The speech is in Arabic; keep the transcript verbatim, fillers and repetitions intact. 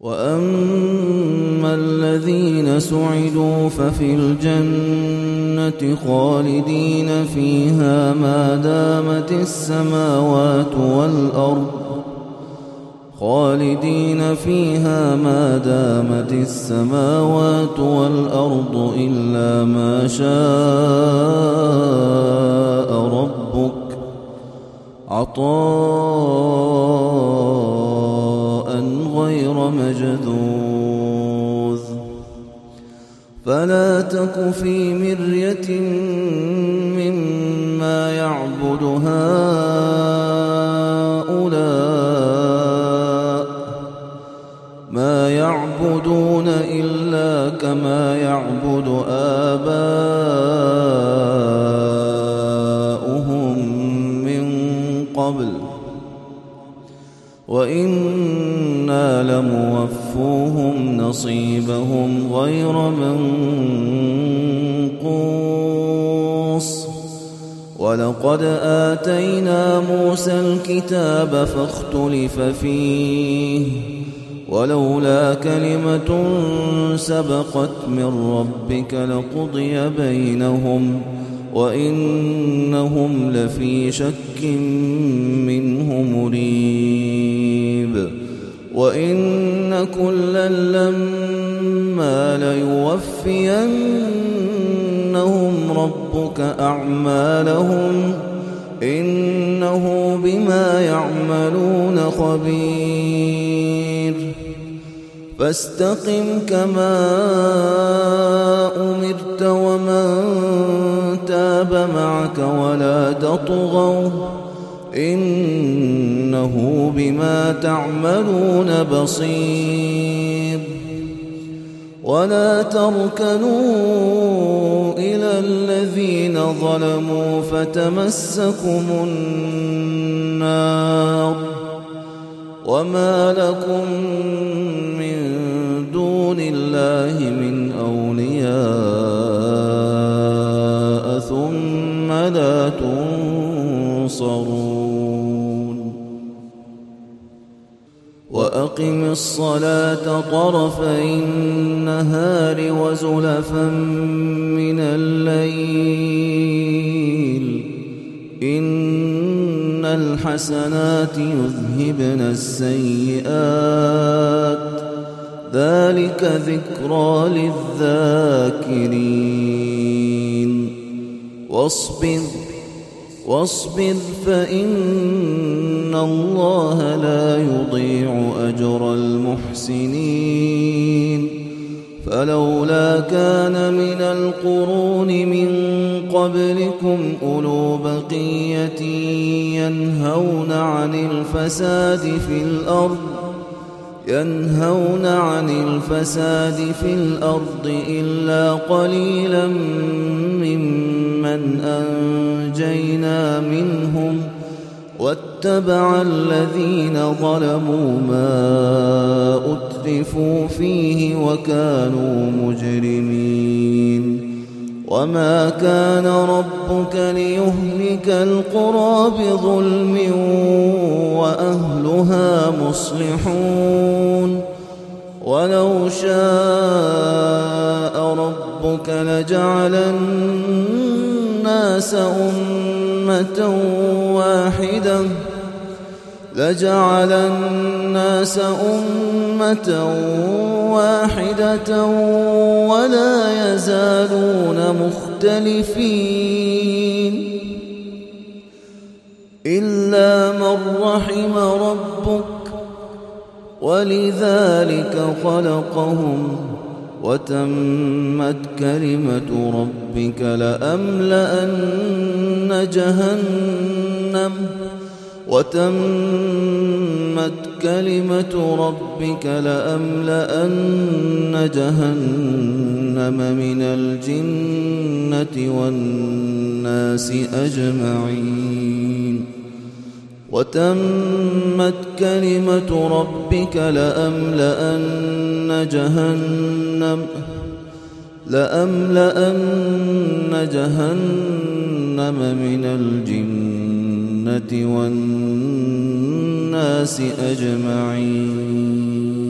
وأما الذين سعدوا ففي الجنة خالدين فيها ما دامت السماوات والأرض خالدين فيها ما دامت السماوات والأرض إلا ما شاء ربك عطاء غير مجذوذ فلا تك في مرية مما يعبد هؤلاء ما يعبدون إلا كما يعبد آباؤهم من قبل وإنا لموفوهم نصيبهم غير منقوص ولقد آتينا موسى الكتاب فاختلف فيه ولولا كلمة سبقت من ربك لقضي بينهم وإنهم لفي شك منه مريب وإن كلا لما ليوفينهم ربك أعمالهم إنه بما يعملون خبير فاستقم كما أمرت ومن تاب معك ولا تطغوا إنه بما تعملون بصير ولا تركنوا إلى الذين ظلموا فتمسكم النار وما لكم من دون الله من أولياء ثم لا تنصرون وأقم الصلاة طرفي النهار وزلفا من الليل إن الحسنات يذهبن السيئات ذلك ذكرى للذاكرين واصبر واصبر فإن الله لا يضيع أجر المحسنين فلولا كان من القرون من قبلكم أولو بقية ينهون عن الفساد في الأرض ينهون عن الفساد في الأرض إلا قليلا ممن أنجينا منهم واتبع الذين ظلموا ما أترفوا فيه وكانوا مجرمين وما كان ربك ليهلك القرى بظلم وأهلها مصلحون ولو شاء ربك لجعل الناس أمة واحدة لجعل الناس أمة واحدة ولا يزالون مختلفين إلا من رحم ربك ولذلك خلقهم وتمت كلمة ربك لأملأن جهنم وتمت كلمة ربك لأملأن جهنم من الجنة والناس أجمعين وتمت كلمة ربك لأملأن جهنم لأملأن جهنم من الجنة والناس أجمعين